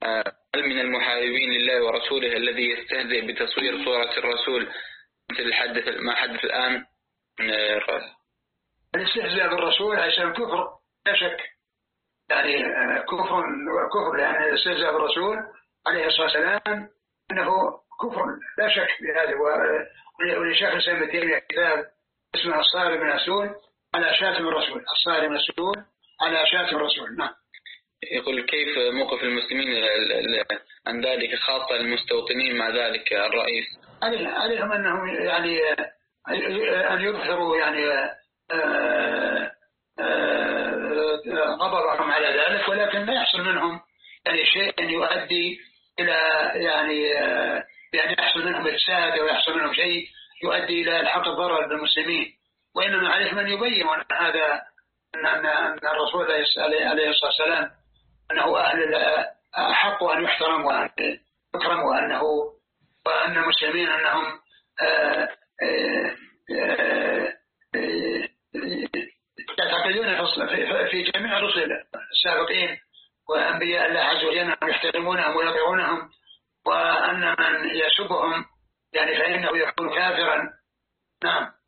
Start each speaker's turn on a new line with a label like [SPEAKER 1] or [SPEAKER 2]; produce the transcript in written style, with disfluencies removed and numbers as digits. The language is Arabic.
[SPEAKER 1] هل من المحاربين لله ورسوله الذي يستهزئ بتصوير صورة الرسول مثل ما حدث الآن؟
[SPEAKER 2] الاستهزاء بالرسول عشان كفر لا شك، يعني كفر، لأن الاستهزاء بالرسول عليه الصلاة والسلام أنه كفر لا شك بهذا. ولشيخ الإسلام ابن تيمية كتاب اسمه الصارم المسلول على شاتم الرسول، الصارم المسلول على شاتم الرسول. نعم.
[SPEAKER 1] يقول كيف موقف المسلمين عن ذلك، خاصة المستوطنين مع ذلك الرئيس؟
[SPEAKER 2] عليهم أنهم يعني أن يظهروا يعني غضبهم على ذلك، ولكن لا يحصل منهم يعني شيء يؤدي إلى يعني يحصل منهم إفساد أو يحصل منهم شيء يؤدي إلى الحق الضرر بالمسلمين. وإنما عليهم أن يبينوا أن هذا أن الرسول عليه الصلاة والسلام أنه أحق أن يحترم وأن يكرم، وأن المسلمين أنهم يعتقدون في جميع الرسل السابقين وأنبياء الله عز وجل أنهم يحترمونهم ويطيعونهم، وأن من يسبهم يعني فإنه يكون كافرا. نعم.